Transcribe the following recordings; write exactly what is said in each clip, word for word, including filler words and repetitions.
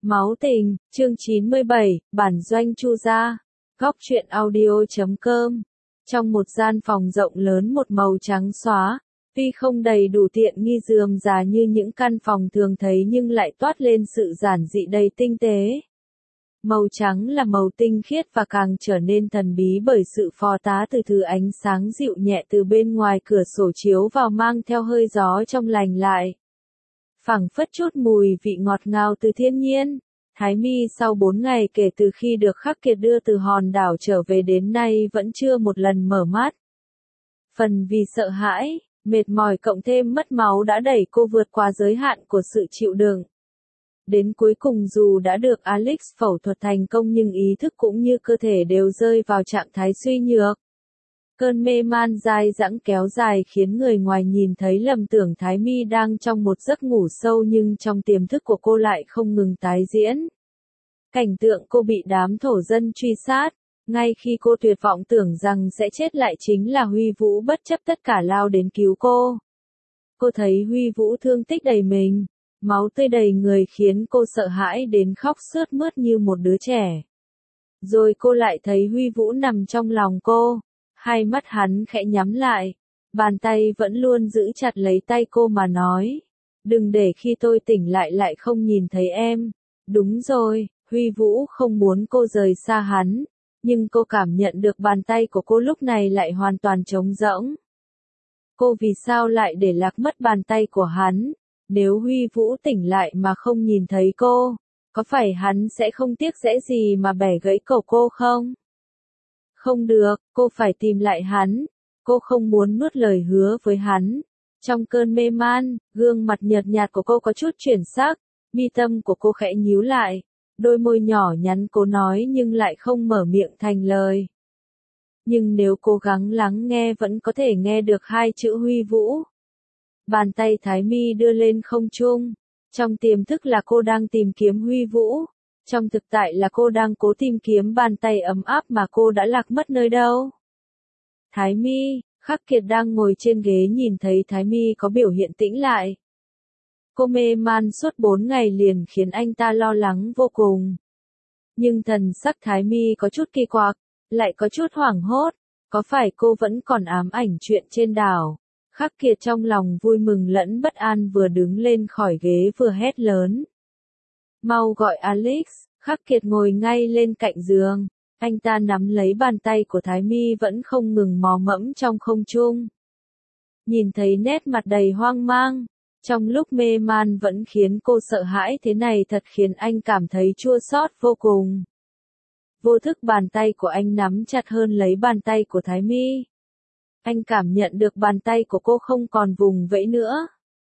Máu tình, chương chín mươi bảy, bản doanh Chu gia. Góc truyện audio chấm com. Trong một gian phòng rộng lớn một màu trắng xóa, tuy không đầy đủ tiện nghi rườm rà như những căn phòng thường thấy nhưng lại toát lên sự giản dị đầy tinh tế. Màu trắng là màu tinh khiết và càng trở nên thần bí bởi sự phò tá từ thứ ánh sáng dịu nhẹ từ bên ngoài cửa sổ chiếu vào mang theo hơi gió trong lành lại. Phảng phất chút mùi vị ngọt ngào từ thiên nhiên. Thái Mi sau bốn ngày kể từ khi được Khắc Kiệt đưa từ hòn đảo trở về đến nay vẫn chưa một lần mở mắt. Phần vì sợ hãi, mệt mỏi cộng thêm mất máu đã đẩy cô vượt qua giới hạn của sự chịu đựng. Đến cuối cùng dù đã được Alex phẫu thuật thành công nhưng ý thức cũng như cơ thể đều rơi vào trạng thái suy nhược. Cơn mê man dai dẳng kéo dài khiến người ngoài nhìn thấy lầm tưởng Thái Mi đang trong một giấc ngủ sâu nhưng trong tiềm thức của cô lại không ngừng tái diễn. Cảnh tượng cô bị đám thổ dân truy sát, ngay khi cô tuyệt vọng tưởng rằng sẽ chết lại chính là Huy Vũ bất chấp tất cả lao đến cứu cô. Cô thấy Huy Vũ thương tích đầy mình, máu tươi đầy người khiến cô sợ hãi đến khóc sướt mướt như một đứa trẻ. Rồi cô lại thấy Huy Vũ nằm trong lòng cô. Hai mắt hắn khẽ nhắm lại, bàn tay vẫn luôn giữ chặt lấy tay cô mà nói, đừng để khi tôi tỉnh lại lại không nhìn thấy em. Đúng rồi, Huy Vũ không muốn cô rời xa hắn, nhưng cô cảm nhận được bàn tay của cô lúc này lại hoàn toàn trống rỗng. Cô vì sao lại để lạc mất bàn tay của hắn? Nếu Huy Vũ tỉnh lại mà không nhìn thấy cô, có phải hắn sẽ không tiếc dễ gì mà bẻ gãy cổ cô không? Không được, cô phải tìm lại hắn. Cô không muốn nuốt lời hứa với hắn. Trong cơn mê man, gương mặt nhợt nhạt của cô có chút chuyển sắc, mi tâm của cô khẽ nhíu lại, đôi môi nhỏ nhắn cố nói nhưng lại không mở miệng thành lời. Nhưng nếu cố gắng lắng nghe vẫn có thể nghe được hai chữ Huy Vũ. Bàn tay Thái Mi đưa lên không trung. Trong tiềm thức là cô đang tìm kiếm Huy Vũ. Trong thực tại là cô đang cố tìm kiếm bàn tay ấm áp mà cô đã lạc mất nơi đâu. Thái Mi, Khắc Kiệt đang ngồi trên ghế nhìn thấy Thái Mi có biểu hiện tĩnh lại. Cô mê man suốt bốn ngày liền khiến anh ta lo lắng vô cùng. Nhưng thần sắc Thái Mi có chút kỳ quặc, lại có chút hoảng hốt. Có phải cô vẫn còn ám ảnh chuyện trên đảo? Khắc Kiệt trong lòng vui mừng lẫn bất an vừa đứng lên khỏi ghế vừa hét lớn. Mau gọi Alex. Khắc Kiệt ngồi ngay lên cạnh giường. Anh ta nắm lấy bàn tay của Thái Mi vẫn không ngừng mò mẫm trong không trung. Nhìn thấy nét mặt đầy hoang mang, trong lúc mê man vẫn khiến cô sợ hãi thế này thật khiến anh cảm thấy chua xót vô cùng. Vô thức bàn tay của anh nắm chặt hơn lấy bàn tay của Thái Mi. Anh cảm nhận được bàn tay của cô không còn vùng vẫy nữa.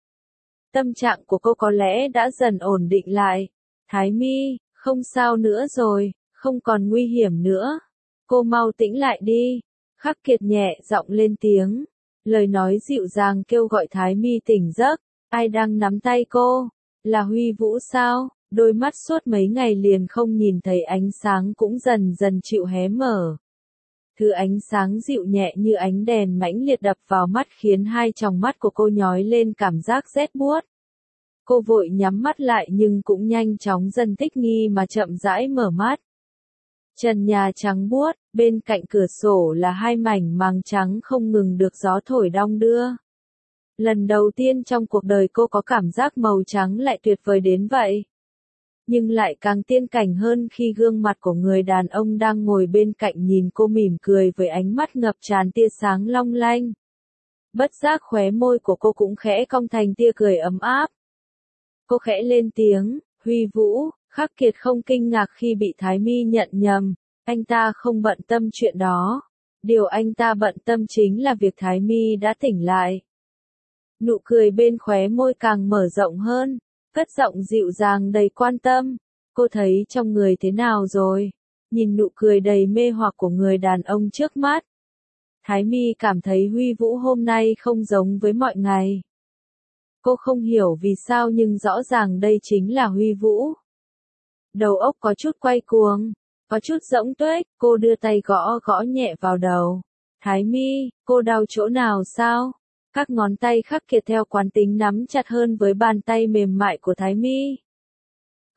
Tâm trạng của cô có lẽ đã dần ổn định lại. Thái Mi, không sao nữa rồi, không còn nguy hiểm nữa. Cô mau tĩnh lại đi. Khắc Kiệt nhẹ giọng lên tiếng. Lời nói dịu dàng kêu gọi Thái Mi tỉnh giấc. Ai đang nắm tay cô? Là Huy Vũ sao? Đôi mắt suốt mấy ngày liền không nhìn thấy ánh sáng cũng dần dần chịu hé mở. Thứ ánh sáng dịu nhẹ như ánh đèn mãnh liệt đập vào mắt khiến hai tròng mắt của cô nhói lên cảm giác rét buốt. Cô vội nhắm mắt lại nhưng cũng nhanh chóng dần thích nghi mà chậm rãi mở mắt. Trần nhà trắng buốt, bên cạnh cửa sổ là hai mảnh màng trắng không ngừng được gió thổi đong đưa. Lần đầu tiên trong cuộc đời cô có cảm giác màu trắng lại tuyệt vời đến vậy. Nhưng lại càng tiên cảnh hơn khi gương mặt của người đàn ông đang ngồi bên cạnh nhìn cô mỉm cười với ánh mắt ngập tràn tia sáng long lanh. Bất giác khóe môi của cô cũng khẽ cong thành tia cười ấm áp. Cô khẽ lên tiếng, Huy Vũ. Khắc Kiệt không kinh ngạc khi bị Thái Mi nhận nhầm, anh ta không bận tâm chuyện đó. Điều anh ta bận tâm chính là việc Thái Mi đã tỉnh lại. Nụ cười bên khóe môi càng mở rộng hơn, cất giọng dịu dàng đầy quan tâm. Cô thấy trong người thế nào rồi? Nhìn nụ cười đầy mê hoặc của người đàn ông trước mắt. Thái Mi cảm thấy Huy Vũ hôm nay không giống với mọi ngày. Cô không hiểu vì sao nhưng rõ ràng đây chính là Huy Vũ. Đầu óc có chút quay cuồng, có chút rỗng tuếch, cô đưa tay gõ gõ nhẹ vào đầu. Thái Mi, cô đau chỗ nào sao? Các ngón tay Khắc Kiệt theo quán tính nắm chặt hơn với bàn tay mềm mại của Thái Mi.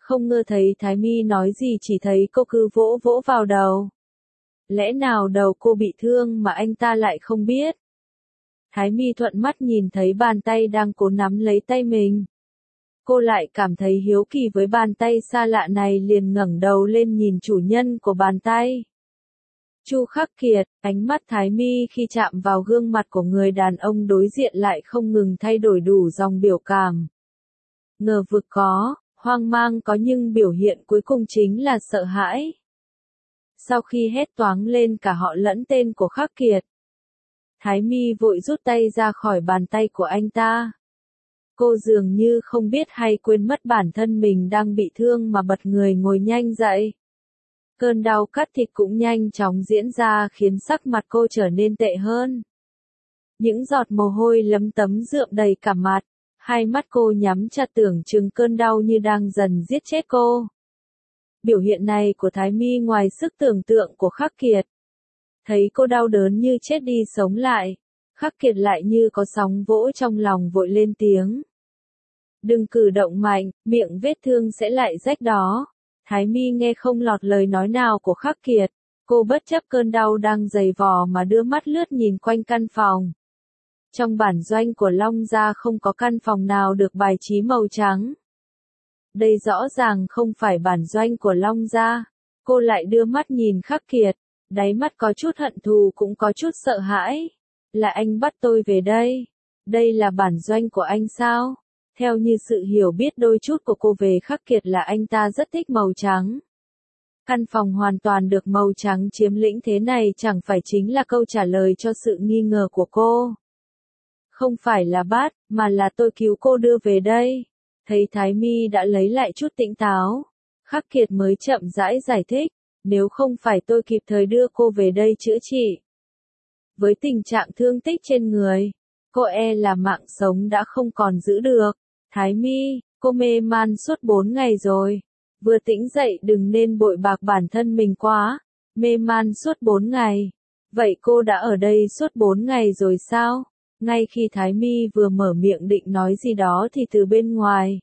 Không ngơ thấy Thái Mi nói gì, chỉ thấy cô cứ vỗ vỗ vào đầu. Lẽ nào đầu cô bị thương mà anh ta lại không biết? Thái Mi thuận mắt nhìn thấy bàn tay đang cố nắm lấy tay mình. Cô lại cảm thấy hiếu kỳ với bàn tay xa lạ này, liền ngẩng đầu lên nhìn chủ nhân của bàn tay. Chu Khắc Kiệt. Ánh mắt Thái Mi khi chạm vào gương mặt của người đàn ông đối diện lại không ngừng thay đổi đủ dòng biểu cảm. Ngờ vực có, hoang mang có, nhưng biểu hiện cuối cùng chính là sợ hãi. Sau khi hét toáng lên cả họ lẫn tên của Khắc Kiệt, Thái Mi vội rút tay ra khỏi bàn tay của anh ta. Cô dường như không biết hay quên mất bản thân mình đang bị thương mà bật người ngồi nhanh dậy. Cơn đau cắt thịt cũng nhanh chóng diễn ra khiến sắc mặt cô trở nên tệ hơn. Những giọt mồ hôi lấm tấm rượm đầy cả mặt, hai mắt cô nhắm chặt tưởng chừng cơn đau như đang dần giết chết cô. Biểu hiện này của Thái Mi ngoài sức tưởng tượng của Khắc Kiệt. Thấy cô đau đớn như chết đi sống lại, Khắc Kiệt lại như có sóng vỗ trong lòng vội lên tiếng. Đừng cử động mạnh, miệng vết thương sẽ lại rách đó. Thái Mi nghe không lọt lời nói nào của Khắc Kiệt, cô bất chấp cơn đau đang dày vò mà đưa mắt lướt nhìn quanh căn phòng. Trong bản doanh của Long Gia không có căn phòng nào được bài trí màu trắng. Đây rõ ràng không phải bản doanh của Long Gia. Cô lại đưa mắt nhìn Khắc Kiệt, đáy mắt có chút hận thù cũng có chút sợ hãi. Là anh bắt tôi về đây. Đây là bản doanh của anh sao? Theo như sự hiểu biết đôi chút của cô về Khắc Kiệt là anh ta rất thích màu trắng. Căn phòng hoàn toàn được màu trắng chiếm lĩnh thế này chẳng phải chính là câu trả lời cho sự nghi ngờ của cô. Không phải là bắt, mà là tôi cứu cô đưa về đây. Thấy Thái Mi đã lấy lại chút tỉnh táo, Khắc Kiệt mới chậm rãi giải thích, nếu không phải tôi kịp thời đưa cô về đây chữa trị. Với tình trạng thương tích trên người, cô e là mạng sống đã không còn giữ được. Thái Mi, cô mê man suốt bốn ngày rồi. Vừa tỉnh dậy đừng nên bội bạc bản thân mình quá. Mê man suốt bốn ngày. Vậy cô đã ở đây suốt bốn ngày rồi sao? Ngay khi Thái Mi vừa mở miệng định nói gì đó thì từ bên ngoài,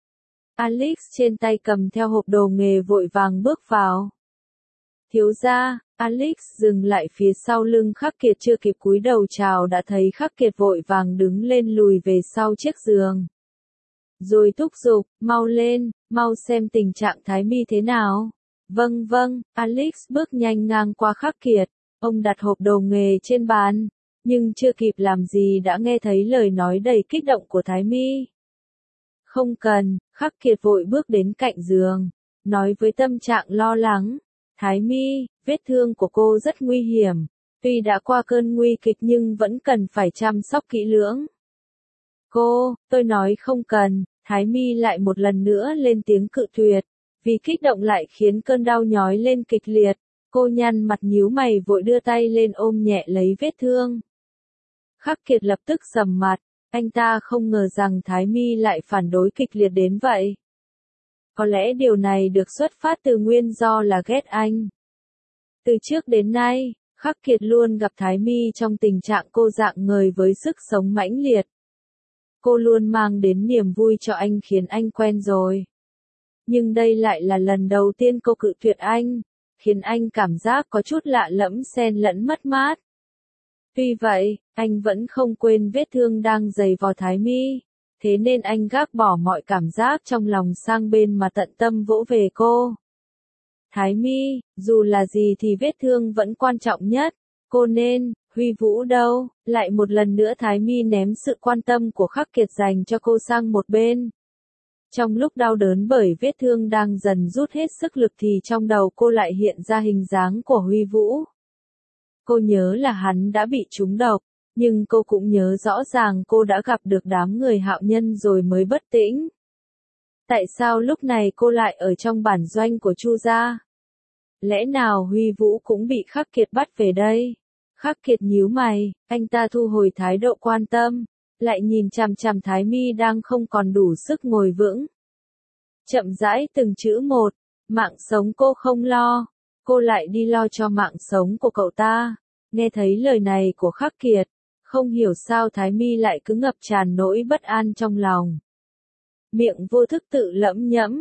Alex trên tay cầm theo hộp đồ nghề vội vàng bước vào. Thiếu gia, Alex dừng lại phía sau lưng Khắc Kiệt, chưa kịp cúi đầu chào đã thấy Khắc Kiệt vội vàng đứng lên lùi về sau chiếc giường. Rồi thúc giục, mau lên, mau xem tình trạng Thái Mi thế nào. Vâng vâng, Alex bước nhanh ngang qua Khắc Kiệt, ông đặt hộp đồ nghề trên bàn, nhưng chưa kịp làm gì đã nghe thấy lời nói đầy kích động của Thái Mi. Không cần, Khắc Kiệt vội bước đến cạnh giường, nói với tâm trạng lo lắng. Thái Mi, vết thương của cô rất nguy hiểm, tuy đã qua cơn nguy kịch nhưng vẫn cần phải chăm sóc kỹ lưỡng. Cô, tôi nói không cần, Thái Mi lại một lần nữa lên tiếng cự tuyệt, vì kích động lại khiến cơn đau nhói lên kịch liệt. Cô nhăn mặt nhíu mày vội đưa tay lên ôm nhẹ lấy vết thương. Khắc Kiệt lập tức sầm mặt, anh ta không ngờ rằng Thái Mi lại phản đối kịch liệt đến vậy. Có lẽ điều này được xuất phát từ nguyên do là ghét anh. Từ trước đến nay, Khắc Kiệt luôn gặp Thái Mi trong tình trạng cô rạng ngời với sức sống mãnh liệt. Cô luôn mang đến niềm vui cho anh khiến anh quen rồi. Nhưng đây lại là lần đầu tiên cô cự tuyệt anh, khiến anh cảm giác có chút lạ lẫm xen lẫn mất mát. Tuy vậy, anh vẫn không quên vết thương đang dày vò Thái Mi, thế nên anh gác bỏ mọi cảm giác trong lòng sang bên mà tận tâm vỗ về cô. Thái Mi, dù là gì thì vết thương vẫn quan trọng nhất, cô nên, Huy Vũ đâu? Lại một lần nữa Thái Mi ném sự quan tâm của Khắc Kiệt dành cho cô sang một bên. Trong lúc đau đớn bởi vết thương đang dần rút hết sức lực thì trong đầu cô lại hiện ra hình dáng của Huy Vũ. Cô nhớ là hắn đã bị trúng độc, nhưng cô cũng nhớ rõ ràng cô đã gặp được đám người Hạo Nhân rồi mới bất tĩnh. Tại sao lúc này cô lại ở trong bản doanh của Chu gia? Lẽ nào Huy Vũ cũng bị Khắc Kiệt bắt về đây? Khắc Kiệt nhíu mày, anh ta thu hồi thái độ quan tâm, lại nhìn chằm chằm Thái Mi đang không còn đủ sức ngồi vững. Chậm rãi từng chữ một, mạng sống cô không lo, cô lại đi lo cho mạng sống của cậu ta. Nghe thấy lời này của Khắc Kiệt, không hiểu sao Thái Mi lại cứ ngập tràn nỗi bất an trong lòng. Miệng vô thức tự lẩm nhẩm,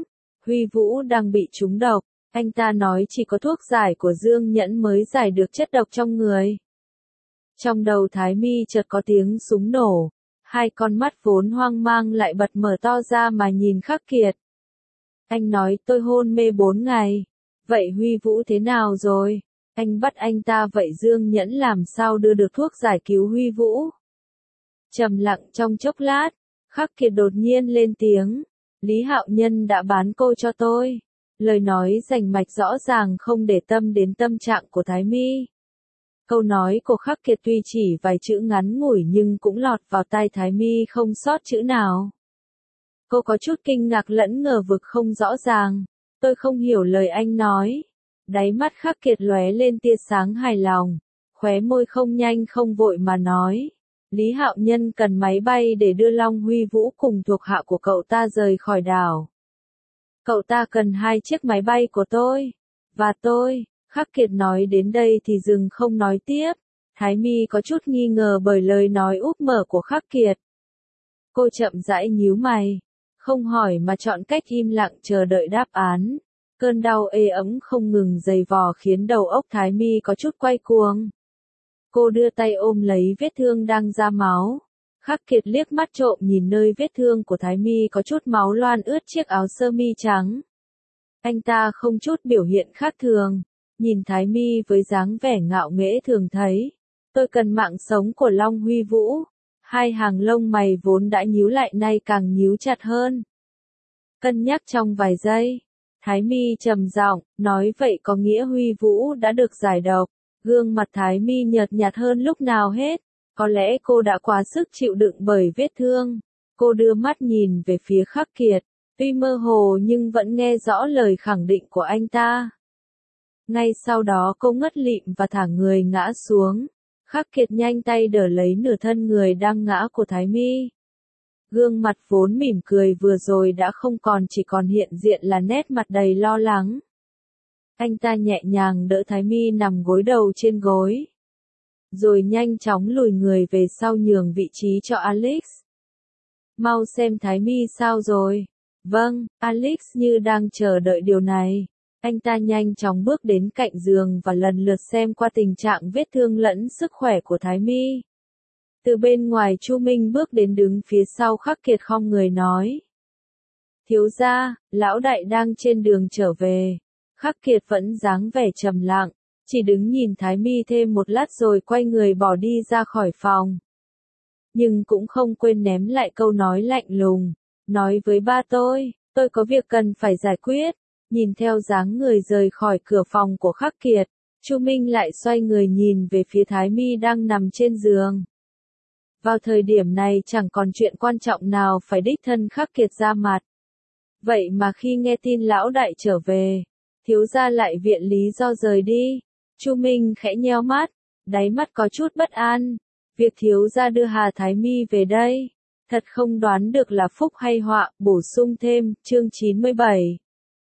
Huy Vũ đang bị trúng độc, anh ta nói chỉ có thuốc giải của Dương Nhẫn mới giải được chất độc trong người. Trong đầu Thái Mi chợt có tiếng súng nổ, hai con mắt vốn hoang mang lại bật mở to ra mà nhìn Khắc Kiệt. Anh nói tôi hôn mê bốn ngày, vậy Huy Vũ thế nào rồi? Anh bắt anh ta vậy Dương Nhẫn làm sao đưa được thuốc giải cứu Huy Vũ? Trầm lặng trong chốc lát, Khắc Kiệt đột nhiên lên tiếng, Lý Hạo Nhân đã bán cô cho tôi. Lời nói rành mạch rõ ràng không để tâm đến tâm trạng của Thái Mi. Câu nói của Khắc Kiệt tuy chỉ vài chữ ngắn ngủi nhưng cũng lọt vào tai Thái Mi không sót chữ nào. Cô có chút kinh ngạc lẫn ngờ vực không rõ ràng. Tôi không hiểu lời anh nói. Đáy mắt Khắc Kiệt lóe lên tia sáng hài lòng. Khóe môi không nhanh không vội mà nói. Lý Hạo Nhân cần máy bay để đưa Long Huy Vũ cùng thuộc hạ của cậu ta rời khỏi đảo. Cậu ta cần hai chiếc máy bay của tôi. Và tôi. Khắc Kiệt nói đến đây thì dừng không nói tiếp. Thái Mi có chút nghi ngờ bởi lời nói úp mở của Khắc Kiệt. Cô chậm rãi nhíu mày. Không hỏi mà chọn cách im lặng chờ đợi đáp án. Cơn đau ê ấm không ngừng dày vò khiến đầu óc Thái Mi có chút quay cuồng. Cô đưa tay ôm lấy vết thương đang ra máu. Khắc Kiệt liếc mắt trộm nhìn nơi vết thương của Thái Mi có chút máu loan ướt chiếc áo sơ mi trắng. Anh ta không chút biểu hiện khác thường. Nhìn Thái Mi với dáng vẻ ngạo nghễ thường thấy. Tôi cần mạng sống của Long Huy Vũ. Hai hàng lông mày vốn đã nhíu lại nay càng nhíu chặt hơn. Cân nhắc trong vài giây. Thái Mi trầm giọng, nói vậy có nghĩa Huy Vũ đã được giải độc. Gương mặt Thái Mi nhợt nhạt hơn lúc nào hết. Có lẽ cô đã quá sức chịu đựng bởi vết thương. Cô đưa mắt nhìn về phía Khắc Kiệt. Tuy mơ hồ nhưng vẫn nghe rõ lời khẳng định của anh ta. Ngay sau đó cô ngất lịm và thả người ngã xuống. Khắc Kiệt nhanh tay đỡ lấy nửa thân người đang ngã của Thái Mi. Gương mặt vốn mỉm cười vừa rồi đã không còn, chỉ còn hiện diện là nét mặt đầy lo lắng. Anh ta nhẹ nhàng đỡ Thái Mi nằm gối đầu trên gối. Rồi nhanh chóng lùi người về sau nhường vị trí cho Alex. Mau xem Thái Mi sao rồi. Vâng, Alex như đang chờ đợi điều này. Anh ta nhanh chóng bước đến cạnh giường và lần lượt xem qua tình trạng vết thương lẫn sức khỏe của Thái Mi. Từ bên ngoài Chu Minh bước đến đứng phía sau Khắc Kiệt khom người nói. Thiếu gia, lão đại đang trên đường trở về. Khắc Kiệt vẫn dáng vẻ trầm lặng, chỉ đứng nhìn Thái Mi thêm một lát rồi quay người bỏ đi ra khỏi phòng. Nhưng cũng không quên ném lại câu nói lạnh lùng. Nói với ba tôi, tôi có việc cần phải giải quyết. Nhìn theo dáng người rời khỏi cửa phòng của Khắc Kiệt, Chu Minh lại xoay người nhìn về phía Thái Mi đang nằm trên giường. Vào thời điểm này chẳng còn chuyện quan trọng nào phải đích thân Khắc Kiệt ra mặt. Vậy mà khi nghe tin lão đại trở về, thiếu gia lại viện lý do rời đi. Chu Minh khẽ nheo mắt, đáy mắt có chút bất an. Việc thiếu gia đưa Hà Thái Mi về đây, thật không đoán được là phúc hay họa. Bổ sung thêm, chương chín mươi bảy.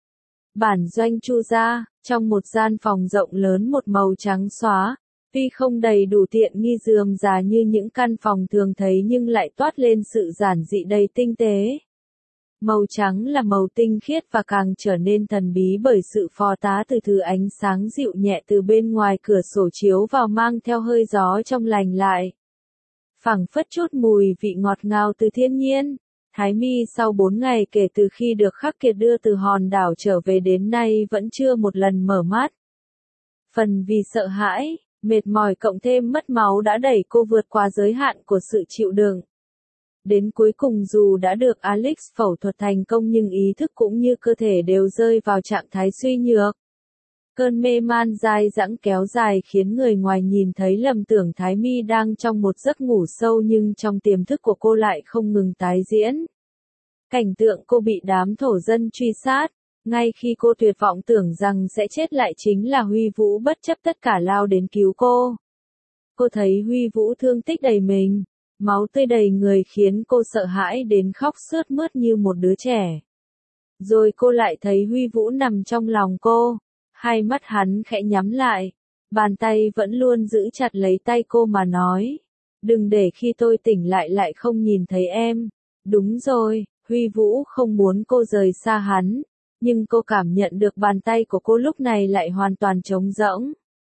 Bản doanh Chu gia, trong một gian phòng rộng lớn một màu trắng xóa, tuy không đầy đủ tiện nghi rườm rà như những căn phòng thường thấy nhưng lại toát lên sự giản dị đầy tinh tế. Màu trắng là màu tinh khiết và càng trở nên thần bí bởi sự phò tá từ thứ ánh sáng dịu nhẹ từ bên ngoài cửa sổ chiếu vào mang theo hơi gió trong lành lại. Phảng phất chút mùi vị ngọt ngào từ thiên nhiên. Thái Mi sau bốn ngày kể từ khi được Khắc Kiệt đưa từ hòn đảo trở về đến nay vẫn chưa một lần mở mắt. Phần vì sợ hãi, mệt mỏi cộng thêm mất máu đã đẩy cô vượt qua giới hạn của sự chịu đựng. Đến cuối cùng dù đã được Alex phẫu thuật thành công nhưng ý thức cũng như cơ thể đều rơi vào trạng thái suy nhược. Cơn mê man dai dẳng kéo dài khiến người ngoài nhìn thấy lầm tưởng Thái Mi đang trong một giấc ngủ sâu nhưng trong tiềm thức của cô lại không ngừng tái diễn. Cảnh tượng cô bị đám thổ dân truy sát, ngay khi cô tuyệt vọng tưởng rằng sẽ chết lại chính là Huy Vũ bất chấp tất cả lao đến cứu cô. Cô thấy Huy Vũ thương tích đầy mình, máu tươi đầy người khiến cô sợ hãi đến khóc sướt mướt như một đứa trẻ. Rồi cô lại thấy Huy Vũ nằm trong lòng cô. Hai mắt hắn khẽ nhắm lại, bàn tay vẫn luôn giữ chặt lấy tay cô mà nói. Đừng để khi tôi tỉnh lại lại không nhìn thấy em. Đúng rồi, Huy Vũ không muốn cô rời xa hắn. Nhưng cô cảm nhận được bàn tay của cô lúc này lại hoàn toàn trống rỗng.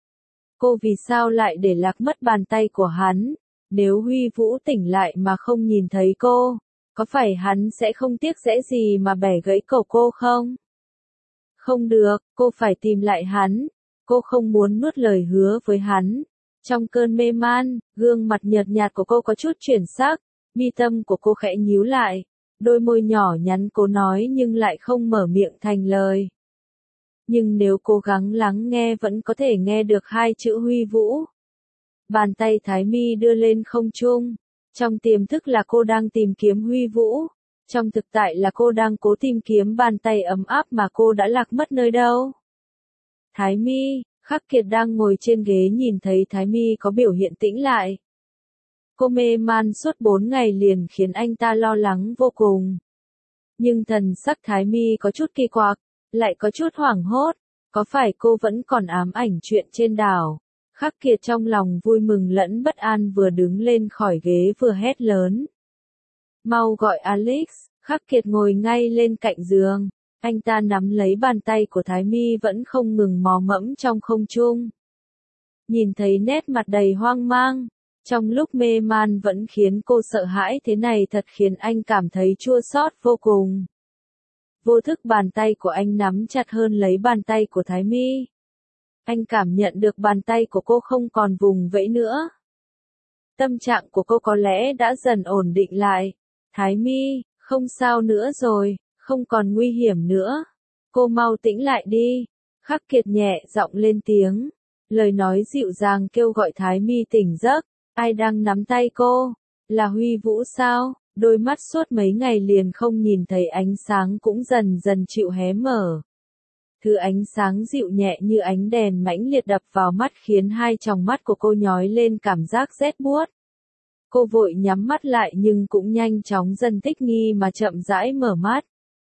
Cô vì sao lại để lạc mất bàn tay của hắn? Nếu Huy Vũ tỉnh lại mà không nhìn thấy cô, có phải hắn sẽ không tiếc dễ gì mà bẻ gãy cổ cô không? Không được, cô phải tìm lại hắn. Cô không muốn nuốt lời hứa với hắn. Trong cơn mê man, gương mặt nhợt nhạt của cô có chút chuyển sắc, mi tâm của cô khẽ nhíu lại, đôi môi nhỏ nhắn cố nói nhưng lại không mở miệng thành lời. Nhưng nếu cố gắng lắng nghe vẫn có thể nghe được hai chữ Huy Vũ. Bàn tay Thái Mi đưa lên không trung. Trong tiềm thức là cô đang tìm kiếm Huy Vũ. Trong thực tại là cô đang cố tìm kiếm bàn tay ấm áp mà cô đã lạc mất nơi đâu. Thái Mi, Khắc Kiệt đang ngồi trên ghế nhìn thấy Thái Mi có biểu hiện tĩnh lại. Cô mê man suốt bốn ngày liền khiến anh ta lo lắng vô cùng. Nhưng thần sắc Thái Mi có chút kỳ quặc, lại có chút hoảng hốt. Có phải cô vẫn còn ám ảnh chuyện trên đảo? Khắc Kiệt trong lòng vui mừng lẫn bất an vừa đứng lên khỏi ghế vừa hét lớn. Mau gọi Alex. Khắc Kiệt ngồi ngay lên cạnh giường. Anh ta nắm lấy bàn tay của Thái Mi vẫn không ngừng mò mẫm trong không trung. Nhìn thấy nét mặt đầy hoang mang, trong lúc mê man vẫn khiến cô sợ hãi thế này thật khiến anh cảm thấy chua xót vô cùng. Vô thức bàn tay của anh nắm chặt hơn lấy bàn tay của Thái Mi. Anh cảm nhận được bàn tay của cô không còn vùng vẫy nữa. Tâm trạng của cô có lẽ đã dần ổn định lại. Thái Mi, không sao nữa rồi, không còn nguy hiểm nữa. Cô mau tĩnh lại đi. Khắc Kiệt nhẹ giọng lên tiếng. Lời nói dịu dàng kêu gọi Thái Mi tỉnh giấc. Ai đang nắm tay cô? Là Huy Vũ sao? Đôi mắt suốt mấy ngày liền không nhìn thấy ánh sáng cũng dần dần chịu hé mở. Thứ ánh sáng dịu nhẹ như ánh đèn mãnh liệt đập vào mắt khiến hai tròng mắt của cô nhói lên cảm giác rét buốt. Cô vội nhắm mắt lại nhưng cũng nhanh chóng dần thích nghi mà chậm rãi mở mắt.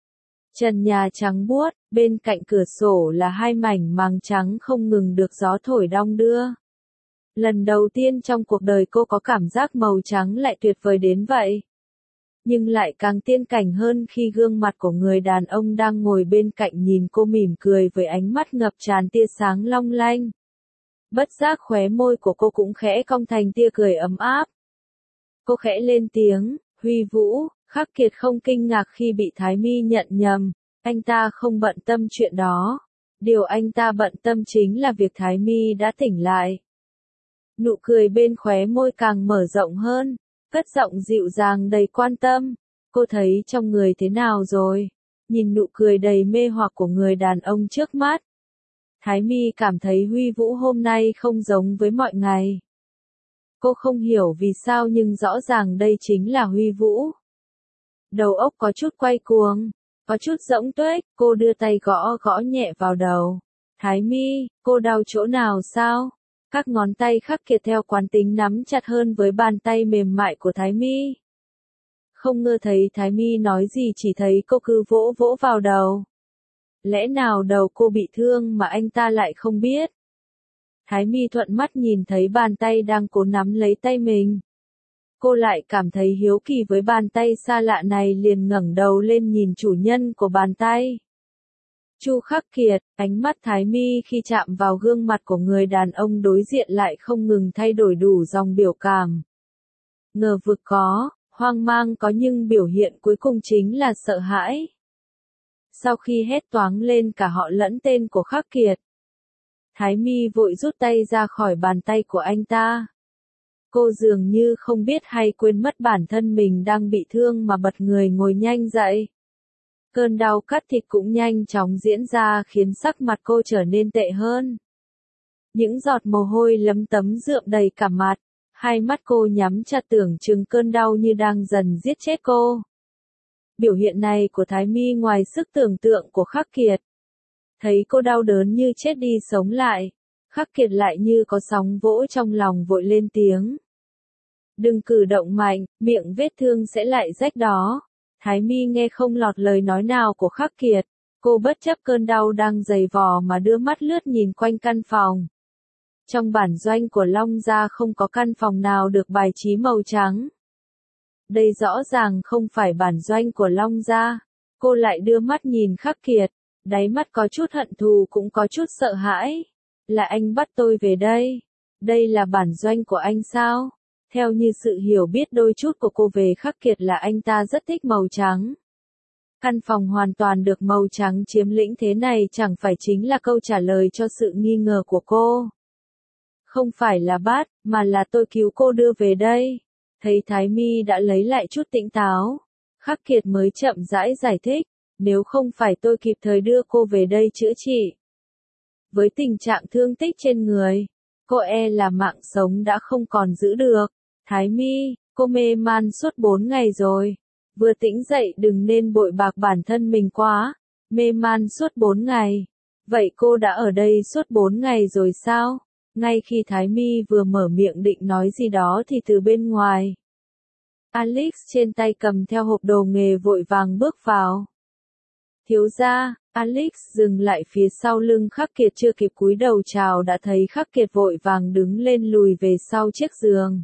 Trần nhà trắng buốt, bên cạnh cửa sổ là hai mảnh màng trắng không ngừng được gió thổi đong đưa. Lần đầu tiên trong cuộc đời cô có cảm giác màu trắng lại tuyệt vời đến vậy. Nhưng lại càng tiên cảnh hơn khi gương mặt của người đàn ông đang ngồi bên cạnh nhìn cô mỉm cười với ánh mắt ngập tràn tia sáng long lanh. Bất giác khóe môi của cô cũng khẽ cong thành tia cười ấm áp. Cô khẽ lên tiếng, Huy Vũ. Khắc Kiệt không kinh ngạc khi bị Thái Mi nhận nhầm, anh ta không bận tâm chuyện đó. Điều anh ta bận tâm chính là việc Thái Mi đã tỉnh lại. Nụ cười bên khóe môi càng mở rộng hơn, cất giọng dịu dàng đầy quan tâm. Cô thấy trong người thế nào rồi? Nhìn nụ cười đầy mê hoặc của người đàn ông trước mắt. Thái Mi cảm thấy Huy Vũ hôm nay không giống với mọi ngày. Cô không hiểu vì sao nhưng rõ ràng đây chính là Huy Vũ. Đầu óc có chút quay cuồng, có chút rỗng tuếch, cô đưa tay gõ gõ nhẹ vào đầu. Thái Mi, cô đau chỗ nào sao? Các ngón tay Khắc Kiệt theo quán tính nắm chặt hơn với bàn tay mềm mại của Thái Mi. Không ngờ thấy Thái Mi nói gì chỉ thấy cô cứ vỗ vỗ vào đầu. Lẽ nào đầu cô bị thương mà anh ta lại không biết? Thái Mi thuận mắt nhìn thấy bàn tay đang cố nắm lấy tay mình. Cô lại cảm thấy hiếu kỳ với bàn tay xa lạ này liền ngẩng đầu lên nhìn chủ nhân của bàn tay. Chu Khắc Kiệt, ánh mắt Thái Mi khi chạm vào gương mặt của người đàn ông đối diện lại không ngừng thay đổi đủ dòng biểu cảm. Ngờ vực có, hoang mang có nhưng biểu hiện cuối cùng chính là sợ hãi. Sau khi hét toáng lên cả họ lẫn tên của Khắc Kiệt, Thái Mi vội rút tay ra khỏi bàn tay của anh ta. Cô dường như không biết hay quên mất bản thân mình đang bị thương mà bật người ngồi nhanh dậy. Cơn đau cắt thịt cũng nhanh chóng diễn ra khiến sắc mặt cô trở nên tệ hơn. Những giọt mồ hôi lấm tấm rượm đầy cả mặt, hai mắt cô nhắm chặt tưởng chừng cơn đau như đang dần giết chết cô. Biểu hiện này của Thái Mi ngoài sức tưởng tượng của Khắc Kiệt. Thấy cô đau đớn như chết đi sống lại, Khắc Kiệt lại như có sóng vỗ trong lòng vội lên tiếng. Đừng cử động mạnh, miệng vết thương sẽ lại rách đó. Thái Mi nghe không lọt lời nói nào của Khắc Kiệt, cô bất chấp cơn đau đang dày vò mà đưa mắt lướt nhìn quanh căn phòng. Trong bản doanh của Long Gia không có căn phòng nào được bài trí màu trắng. Đây rõ ràng không phải bản doanh của Long Gia. Cô lại đưa mắt nhìn Khắc Kiệt, Đáy mắt có chút hận thù cũng có chút sợ hãi. Là anh bắt tôi về đây. Đây là bản doanh của anh sao? Theo như sự hiểu biết đôi chút của cô về Khắc Kiệt là anh ta rất thích màu trắng. Căn phòng hoàn toàn được màu trắng chiếm lĩnh thế này chẳng phải chính là câu trả lời cho sự nghi ngờ của cô. Không phải là bắt, mà là tôi cứu cô đưa về đây. Thấy Thái Mi đã lấy lại chút tỉnh táo. Khắc Kiệt mới chậm rãi giải thích, nếu không phải tôi kịp thời đưa cô về đây chữa trị. Với tình trạng thương tích trên người, cô e là mạng sống đã không còn giữ được. Thái Mi, cô mê man suốt bốn ngày rồi. Vừa tỉnh dậy đừng nên bội bạc bản thân mình quá. Mê man suốt bốn ngày. Vậy cô đã ở đây suốt bốn ngày rồi sao? Ngay khi Thái Mi vừa mở miệng định nói gì đó thì từ bên ngoài, Alex trên tay cầm theo hộp đồ nghề vội vàng bước vào. Thiếu gia, Alex dừng lại phía sau lưng Khắc Kiệt chưa kịp cúi đầu chào đã thấy Khắc Kiệt vội vàng đứng lên lùi về sau chiếc giường.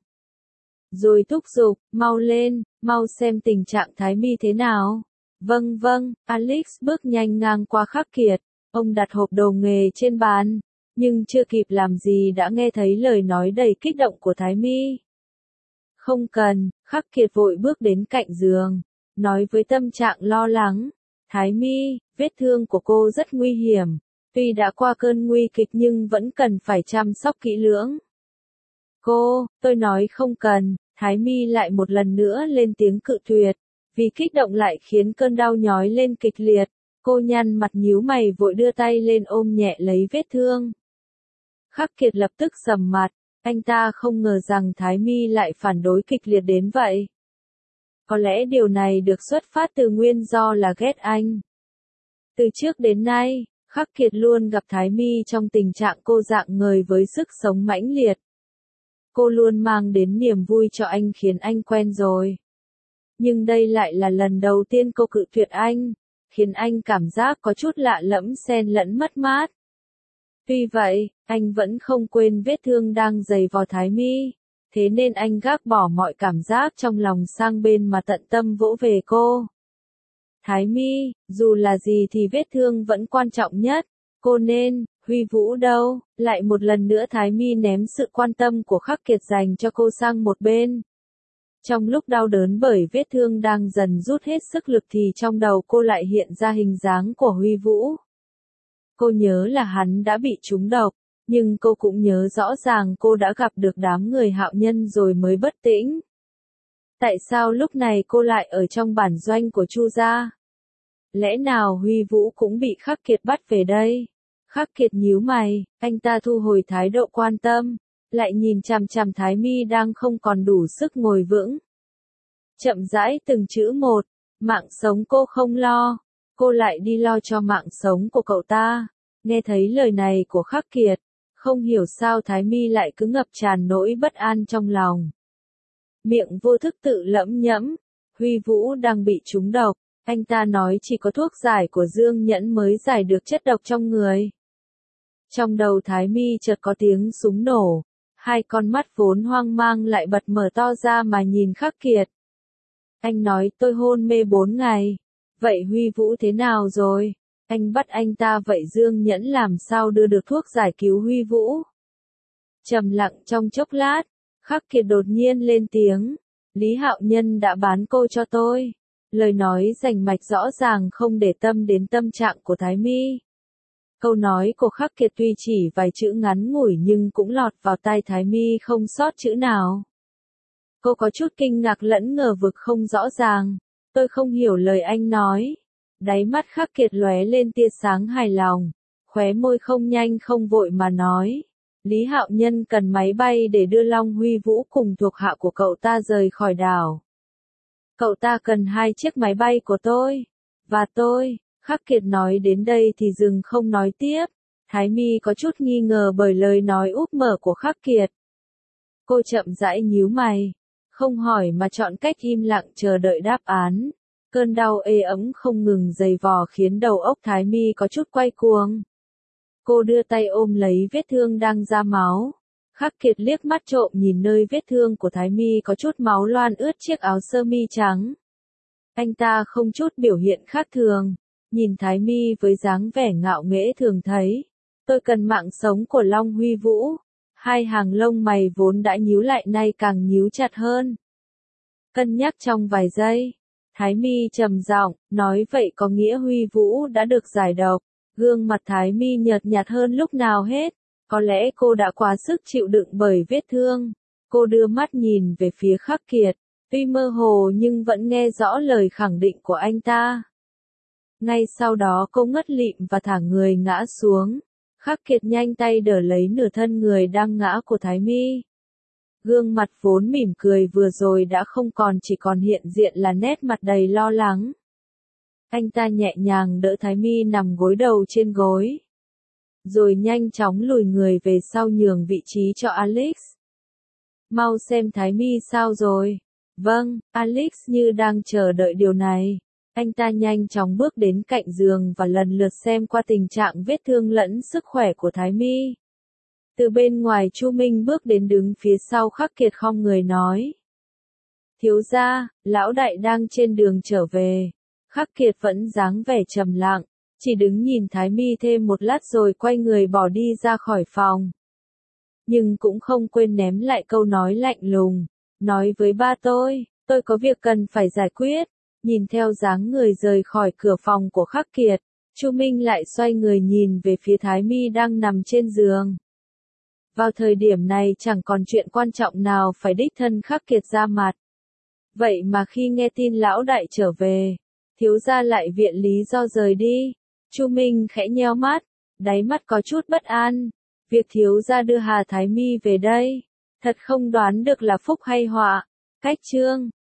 Rồi thúc giục, mau lên, mau xem tình trạng Thái Mi thế nào. Vâng vâng, Alex bước nhanh ngang qua Khắc Kiệt, ông đặt hộp đồ nghề trên bàn, nhưng chưa kịp làm gì đã nghe thấy lời nói đầy kích động của Thái Mi. Không cần, Khắc Kiệt vội bước đến cạnh giường, nói với tâm trạng lo lắng. Thái Mi, vết thương của cô rất nguy hiểm, tuy đã qua cơn nguy kịch nhưng vẫn cần phải chăm sóc kỹ lưỡng. Cô, tôi nói không cần, Thái Mi lại một lần nữa lên tiếng cự tuyệt, vì kích động lại khiến cơn đau nhói lên kịch liệt. Cô nhăn mặt nhíu mày vội đưa tay lên ôm nhẹ lấy vết thương. Khắc Kiệt lập tức sầm mặt, anh ta không ngờ rằng Thái Mi lại phản đối kịch liệt đến vậy. Có lẽ điều này được xuất phát từ nguyên do là ghét anh. Từ trước đến nay, Khắc Kiệt luôn gặp Thái Mi trong tình trạng cô rạng ngời với sức sống mãnh liệt. Cô luôn mang đến niềm vui cho anh khiến anh quen rồi. Nhưng đây lại là lần đầu tiên cô cự tuyệt anh, khiến anh cảm giác có chút lạ lẫm xen lẫn mất mát. Tuy vậy, anh vẫn không quên vết thương đang dày vò Thái Mi, thế nên anh gác bỏ mọi cảm giác trong lòng sang bên mà tận tâm vỗ về cô. Thái Mi, dù là gì thì vết thương vẫn quan trọng nhất, cô nên, Huy Vũ đâu, lại một lần nữa Thái Mi ném sự quan tâm của Khắc Kiệt dành cho cô sang một bên. Trong lúc đau đớn bởi vết thương đang dần rút hết sức lực thì trong đầu cô lại hiện ra hình dáng của Huy Vũ. Cô nhớ là hắn đã bị trúng độc, nhưng cô cũng nhớ rõ ràng cô đã gặp được đám người Hạo Nhân rồi mới bất tĩnh. Tại sao lúc này cô lại ở trong bản doanh của Chu gia? Lẽ nào Huy Vũ cũng bị Khắc Kiệt bắt về đây? Khắc Kiệt nhíu mày, anh ta thu hồi thái độ quan tâm, lại nhìn chằm chằm Thái Mi đang không còn đủ sức ngồi vững. Chậm rãi từng chữ một, mạng sống cô không lo, cô lại đi lo cho mạng sống của cậu ta. Nghe thấy lời này của Khắc Kiệt, không hiểu sao Thái Mi lại cứ ngập tràn nỗi bất an trong lòng. Miệng vô thức tự lẩm nhẩm, Huy Vũ đang bị trúng độc, anh ta nói chỉ có thuốc giải của Dương Nhẫn mới giải được chất độc trong người. Trong đầu Thái Mi chợt có tiếng súng nổ, hai con mắt vốn hoang mang lại bật mở to ra mà nhìn Khắc Kiệt. Anh nói tôi hôn mê bốn ngày, vậy Huy Vũ thế nào rồi? Anh bắt anh ta vậy Dương Nhẫn làm sao đưa được thuốc giải cứu Huy Vũ? Trầm lặng trong chốc lát, Khắc Kiệt đột nhiên lên tiếng, Lý Hạo Nhân đã bán cô cho tôi. Lời nói rành mạch rõ ràng không để tâm đến tâm trạng của Thái Mi. Câu nói của Khắc Kiệt tuy chỉ vài chữ ngắn ngủi nhưng cũng lọt vào tai Thái Mi không sót chữ nào. Cô có chút kinh ngạc lẫn ngờ vực không rõ ràng. Tôi không hiểu lời anh nói. Đáy mắt Khắc Kiệt lóe lên tia sáng hài lòng. Khóe môi không nhanh không vội mà nói. Lý Hạo Nhân cần máy bay để đưa Long Huy Vũ cùng thuộc hạ của cậu ta rời khỏi đảo. Cậu ta cần hai chiếc máy bay của tôi. Và tôi. Khắc Kiệt nói đến đây thì dừng không nói tiếp. Thái Mi có chút nghi ngờ bởi lời nói úp mở của Khắc Kiệt. Cô chậm rãi nhíu mày, không hỏi mà chọn cách im lặng chờ đợi đáp án. Cơn đau ê ấm không ngừng dày vò khiến đầu óc Thái Mi có chút quay cuồng. Cô đưa tay ôm lấy vết thương đang ra máu. Khắc Kiệt liếc mắt trộm nhìn nơi vết thương của Thái Mi có chút máu loan ướt chiếc áo sơ mi trắng. Anh ta không chút biểu hiện khác thường, nhìn Thái Mi với dáng vẻ ngạo nghễ thường thấy. Tôi cần mạng sống của Long Huy Vũ. Hai hàng lông mày vốn đã nhíu lại nay càng nhíu chặt hơn. Cân nhắc trong vài giây, Thái Mi trầm giọng, nói vậy có nghĩa Huy Vũ đã được giải độc. Gương mặt Thái Mi nhợt nhạt hơn lúc nào hết. Có lẽ cô đã quá sức chịu đựng bởi vết thương. Cô đưa mắt nhìn về phía Khắc Kiệt, tuy mơ hồ nhưng vẫn nghe rõ lời khẳng định của anh ta. Ngay sau đó cô ngất lịm và thả người ngã xuống. Khắc Kiệt nhanh tay đỡ lấy nửa thân người đang ngã của Thái Mi. Gương mặt vốn mỉm cười vừa rồi đã không còn, chỉ còn hiện diện là nét mặt đầy lo lắng. Anh ta nhẹ nhàng đỡ Thái Mi nằm gối đầu trên gối. Rồi nhanh chóng lùi người về sau nhường vị trí cho Alex. Mau xem Thái Mi sao rồi. Vâng, Alex như đang chờ đợi điều này. Anh ta nhanh chóng bước đến cạnh giường và lần lượt xem qua tình trạng vết thương lẫn sức khỏe của Thái Mi. Từ bên ngoài Chu Minh bước đến đứng phía sau Khắc Kiệt khom người nói. Thiếu gia, lão đại đang trên đường trở về. Khắc Kiệt vẫn dáng vẻ trầm lặng, chỉ đứng nhìn Thái Mi thêm một lát rồi quay người bỏ đi ra khỏi phòng. Nhưng cũng không quên ném lại câu nói lạnh lùng, nói với ba tôi, tôi có việc cần phải giải quyết. Nhìn theo dáng người rời khỏi cửa phòng của Khắc Kiệt, Chu Minh lại xoay người nhìn về phía Thái Mi đang nằm trên giường. Vào thời điểm này chẳng còn chuyện quan trọng nào phải đích thân Khắc Kiệt ra mặt. Vậy mà khi nghe tin lão đại trở về, thiếu gia lại viện lý do rời đi. Chu Minh khẽ nheo mắt, đáy mắt có chút bất an. Việc thiếu gia đưa Hà Thái Mi về đây, thật không đoán được là phúc hay họa. Cách chương